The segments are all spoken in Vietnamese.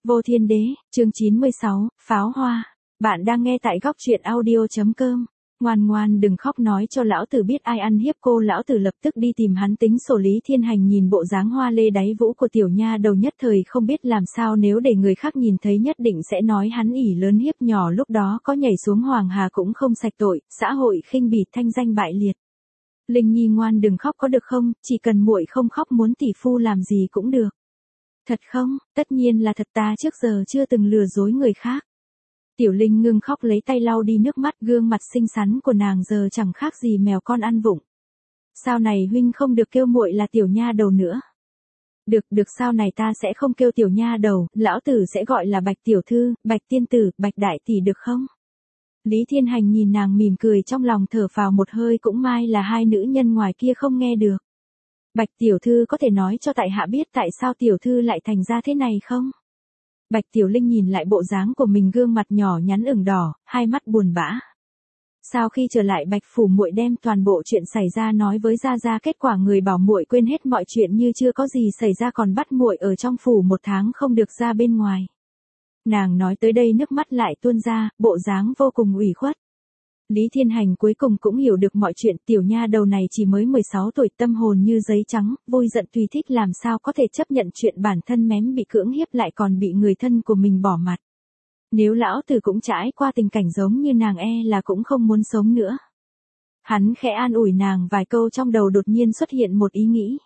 Vô Thiên Đế, chương 96, Pháo Hoa. Bạn đang nghe tại góc truyện audio.com. Ngoan ngoan đừng khóc, nói cho lão tử biết ai ăn hiếp cô. Lão tử lập tức đi tìm hắn tính sổ. Lý Thiên Hành nhìn bộ dáng hoa lê đáy vũ của tiểu nha đầu nhất thời không biết làm sao, nếu để người khác nhìn thấy nhất định sẽ nói hắn ỷ lớn hiếp nhỏ, lúc đó có nhảy xuống Hoàng Hà cũng không sạch tội, xã hội khinh bỉ, thanh danh bại liệt. Linh Nhi ngoan đừng khóc có được không, chỉ cần muội không khóc, muốn tỷ phu làm gì cũng được. Thật không? Tất nhiên là thật, ta trước giờ chưa từng lừa dối người khác. Tiểu Linh ngưng khóc lấy tay lau đi nước mắt, gương mặt xinh xắn của nàng giờ chẳng khác gì mèo con ăn vụng. Sau này huynh không được kêu muội là tiểu nha đầu nữa. Được, sau này ta sẽ không kêu tiểu nha đầu, lão tử sẽ gọi là Bạch tiểu thư, Bạch tiên tử, Bạch đại tỷ được không? Lý Thiên Hành nhìn nàng mỉm cười, trong lòng thở phào một hơi, cũng may là hai nữ nhân ngoài kia không nghe được. Bạch tiểu thư có thể nói cho tại hạ biết tại sao tiểu thư lại thành ra thế này không? Bạch Tiểu Linh nhìn lại bộ dáng của mình, gương mặt nhỏ nhắn ửng đỏ, hai mắt buồn bã. Sau khi trở lại Bạch phủ, muội đem toàn bộ chuyện xảy ra nói với gia gia, kết quả người bảo muội quên hết mọi chuyện như chưa có gì xảy ra, còn bắt muội ở trong phủ 1 tháng không được ra bên ngoài. Nàng nói tới đây nước mắt lại tuôn ra, bộ dáng vô cùng ủy khuất. Lý Thiên Hành cuối cùng cũng hiểu được mọi chuyện, tiểu nha đầu này chỉ mới 16 tuổi, tâm hồn như giấy trắng, vui giận tùy thích, làm sao có thể chấp nhận chuyện bản thân mém bị cưỡng hiếp lại còn bị người thân của mình bỏ mặt. Nếu lão tử cũng trải qua tình cảnh giống như nàng là cũng không muốn sống nữa. Hắn khẽ an ủi nàng vài câu, trong đầu đột nhiên xuất hiện một ý nghĩ.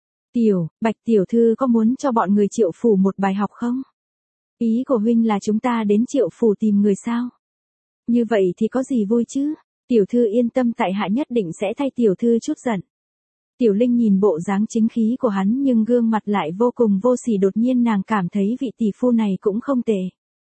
Bạch tiểu thư có muốn cho bọn người Triệu phủ một bài học không? Ý của huynh là chúng ta đến Triệu phủ tìm người sao? Như vậy thì có gì vui chứ? Tiểu thư yên tâm, tại hạ nhất định sẽ thay tiểu thư chút giận. Tiểu Linh nhìn bộ dáng chính khí của hắn nhưng gương mặt lại vô cùng vô sỉ, đột nhiên nàng cảm thấy vị tỷ phu này cũng không tệ.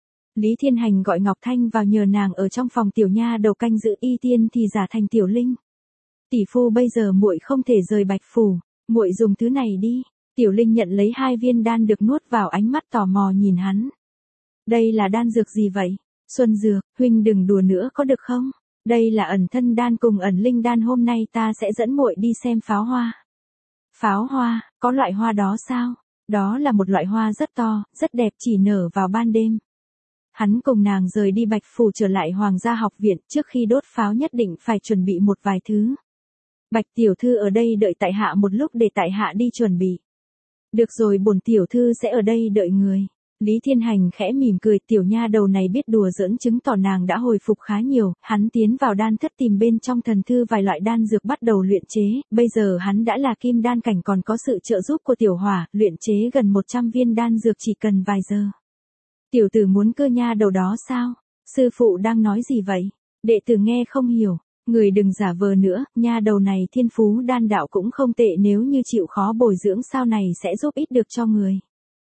Lý Thiên Hành gọi Ngọc Thanh vào nhờ nàng ở trong phòng tiểu nha đầu canh giữ, y tiên thì giả thành Tiểu Linh. Tỷ phu bây giờ muội không thể rời Bạch phủ, muội dùng thứ này đi. Tiểu Linh nhận lấy 2 viên đan được nuốt vào, ánh mắt tò mò nhìn hắn. Đây là đan dược gì vậy? Xuân dược, huynh đừng đùa nữa có được không? Đây là ẩn thân đan cùng ẩn linh đan, hôm nay ta sẽ dẫn muội đi xem pháo hoa. Pháo hoa, có loại hoa đó sao? Đó là một loại hoa rất to, rất đẹp, chỉ nở vào ban đêm. Hắn cùng nàng rời đi Bạch phủ trở lại Hoàng gia học viện, trước khi đốt pháo nhất định phải chuẩn bị một vài thứ. Bạch tiểu thư ở đây đợi tại hạ một lúc để tại hạ đi chuẩn bị. Được rồi, bổn tiểu thư sẽ ở đây đợi người. Lý Thiên Hành khẽ mỉm cười, tiểu nha đầu này biết đùa giỡn, chứng tỏ nàng đã hồi phục khá nhiều. Hắn tiến vào đan thất tìm bên trong thần thư vài loại đan dược bắt đầu luyện chế, bây giờ hắn đã là kim đan cảnh, còn có sự trợ giúp của tiểu hỏa, luyện chế gần 100 viên đan dược chỉ cần vài giờ. Tiểu tử muốn cơ nha đầu đó sao? Sư phụ đang nói gì vậy? Đệ tử nghe không hiểu. Người đừng giả vờ nữa, nha đầu này thiên phú đan đạo cũng không tệ, nếu như chịu khó bồi dưỡng sau này sẽ giúp ích được cho người.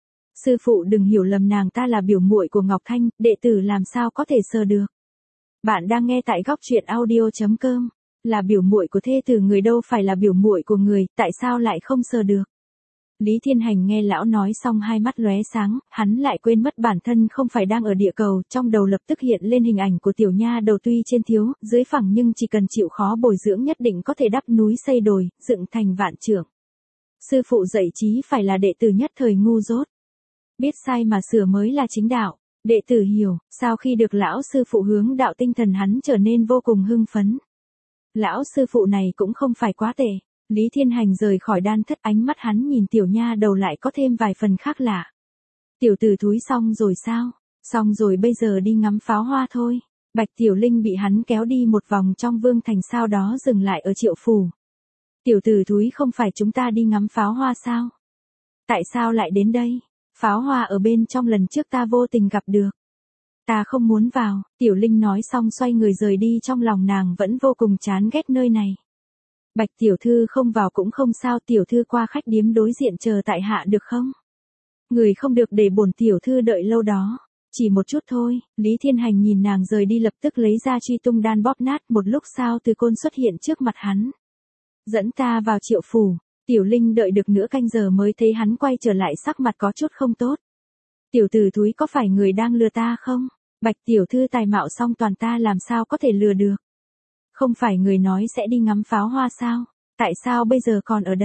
Sư phụ đừng hiểu lầm, nàng ta là biểu muội của Ngọc Thanh, đệ tử làm sao có thể sờ được. Bạn đang nghe tại góc truyện audio.com. Là biểu muội của thê tử người, đâu phải là biểu muội của người, tại sao lại không sờ được? Lý Thiên Hành nghe lão nói xong hai mắt lóe sáng, hắn lại quên mất bản thân không phải đang ở địa cầu, trong đầu lập tức hiện lên hình ảnh của tiểu nha đầu, tuy trên thiếu, dưới phẳng nhưng chỉ cần chịu khó bồi dưỡng nhất định có thể đắp núi xây đồi, dựng thành vạn trưởng. Sư phụ dạy chí phải là đệ tử nhất thời ngu dốt. Biết sai mà sửa mới là chính đạo. Đệ tử hiểu, sau khi được lão sư phụ hướng đạo, tinh thần hắn trở nên vô cùng hưng phấn. Lão sư phụ này cũng không phải quá tệ. Lý Thiên Hành rời khỏi đan thất, ánh mắt hắn nhìn tiểu nha đầu lại có thêm vài phần khác lạ. Tiểu tử thúi, xong rồi sao? Xong rồi, bây giờ đi ngắm pháo hoa thôi. Bạch Tiểu Linh bị hắn kéo đi một vòng trong vương thành, sau đó dừng lại ở Triệu phủ. Tiểu tử thúi, không phải chúng ta đi ngắm pháo hoa sao? Tại sao lại đến đây? Pháo hoa ở bên trong lần trước ta vô tình gặp được. Ta không muốn vào. Tiểu Linh nói xong xoay người rời đi, trong lòng nàng vẫn vô cùng chán ghét nơi này. Bạch tiểu thư không vào cũng không sao, tiểu thư qua khách điếm đối diện chờ tại hạ được không? Người không được để bổn tiểu thư đợi lâu đó. Chỉ một chút thôi. Lý Thiên Hành nhìn nàng rời đi lập tức lấy ra truy tung đan bóp nát, một lúc sau Từ Côn xuất hiện trước mặt hắn. Dẫn ta vào Triệu phủ. Tiểu Linh đợi được nửa canh giờ mới thấy hắn quay trở lại, sắc mặt có chút không tốt. Tiểu tử thúi, có phải người đang lừa ta không? Bạch tiểu thư tài mạo song toàn, ta làm sao có thể lừa được? Không phải người nói sẽ đi ngắm pháo hoa sao? Tại sao bây giờ còn ở đây?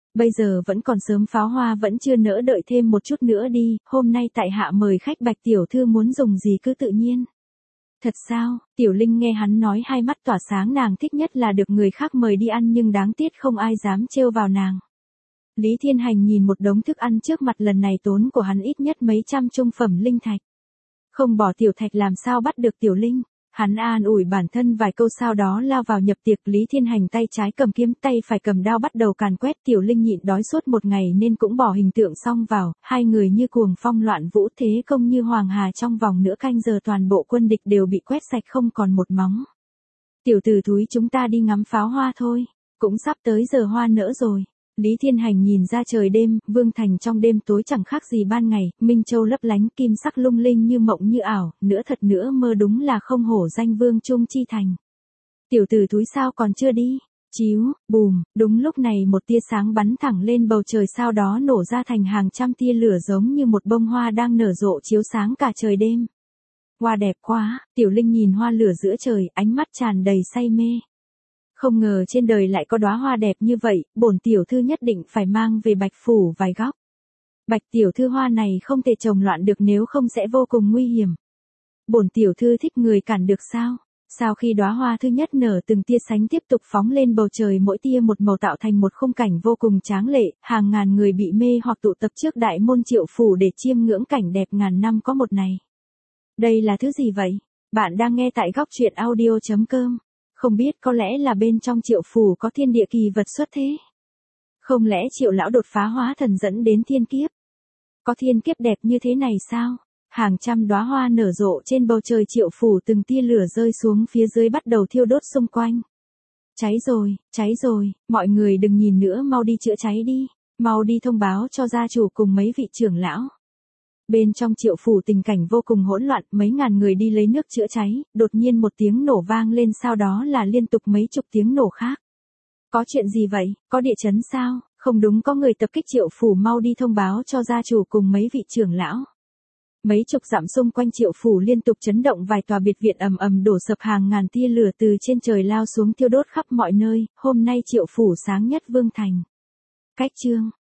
Bây giờ vẫn còn sớm, pháo hoa vẫn chưa nỡ, đợi thêm một chút nữa đi, hôm nay tại hạ mời khách, Bạch tiểu thư muốn dùng gì cứ tự nhiên. Thật sao? Tiểu Linh nghe hắn nói hai mắt tỏa sáng, nàng thích nhất là được người khác mời đi ăn, nhưng đáng tiếc không ai dám trêu vào nàng. Lý Thiên Hành nhìn một đống thức ăn trước mặt, lần này tốn của hắn ít nhất mấy trăm trung phẩm linh thạch. Không bỏ tiểu thạch làm sao bắt được Tiểu Linh. Hắn an ủi bản thân vài câu sau đó lao vào nhập tiệc. Lý Thiên Hành tay trái cầm kiếm, tay phải cầm đao bắt đầu càn quét. Tiểu Linh nhịn đói suốt một ngày nên cũng bỏ hình tượng xong vào, hai người như cuồng phong loạn vũ, thế công như hoàng hà, trong vòng nửa canh giờ toàn bộ quân địch đều bị quét sạch không còn một móng. Tiểu tử thúi, chúng ta đi ngắm pháo hoa thôi, cũng sắp tới giờ hoa nở rồi. Lý Thiên Hành nhìn ra trời đêm, Vương Thành trong đêm tối chẳng khác gì ban ngày, minh châu lấp lánh, kim sắc lung linh như mộng như ảo, nữa thật nữa mơ, đúng là không hổ danh Vương Trung Chi Thành. Tiểu tử túi sao còn chưa đi? Chíu, bùm, đúng lúc này một tia sáng bắn thẳng lên bầu trời, sau đó nổ ra thành hàng trăm tia lửa giống như một bông hoa đang nở rộ chiếu sáng cả trời đêm. Hoa đẹp quá, Tiểu Linh nhìn hoa lửa giữa trời, ánh mắt tràn đầy say mê. Không ngờ trên đời lại có đóa hoa đẹp như vậy, bổn tiểu thư nhất định phải mang về Bạch phủ vài góc. Bạch tiểu thư, hoa này không thể trồng loạn được, nếu không sẽ vô cùng nguy hiểm. Bổn tiểu thư thích người cản được sao? Sau khi đóa hoa thứ nhất nở, từng tia sánh tiếp tục phóng lên bầu trời, mỗi tia một màu tạo thành một khung cảnh vô cùng tráng lệ, hàng ngàn người bị mê hoặc tụ tập trước đại môn Triệu phủ để chiêm ngưỡng cảnh đẹp ngàn năm có một này. Đây là thứ gì vậy? Bạn đang nghe tại góc truyện audio.com. Không biết có lẽ là bên trong Triệu phủ có thiên địa kỳ vật xuất thế. Không lẽ Triệu lão đột phá hóa thần dẫn đến thiên kiếp? Có thiên kiếp đẹp như thế này sao? Hàng trăm đóa hoa nở rộ trên bầu trời Triệu phủ, từng tia lửa rơi xuống phía dưới bắt đầu thiêu đốt xung quanh. Cháy rồi, mọi người đừng nhìn nữa, mau đi chữa cháy đi, mau đi thông báo cho gia chủ cùng mấy vị trưởng lão. Bên trong Triệu phủ tình cảnh vô cùng hỗn loạn, mấy ngàn người đi lấy nước chữa cháy, đột nhiên một tiếng nổ vang lên, sau đó là liên tục mấy chục tiếng nổ khác. Có chuyện gì vậy, có địa chấn sao? Không đúng, có người tập kích Triệu phủ, mau đi thông báo cho gia chủ cùng mấy vị trưởng lão. Mấy chục dặm xung quanh Triệu phủ liên tục chấn động, vài tòa biệt viện ầm ầm đổ sập, hàng ngàn tia lửa từ trên trời lao xuống thiêu đốt khắp mọi nơi, hôm nay Triệu phủ sáng nhất Vương Thành. Cách chương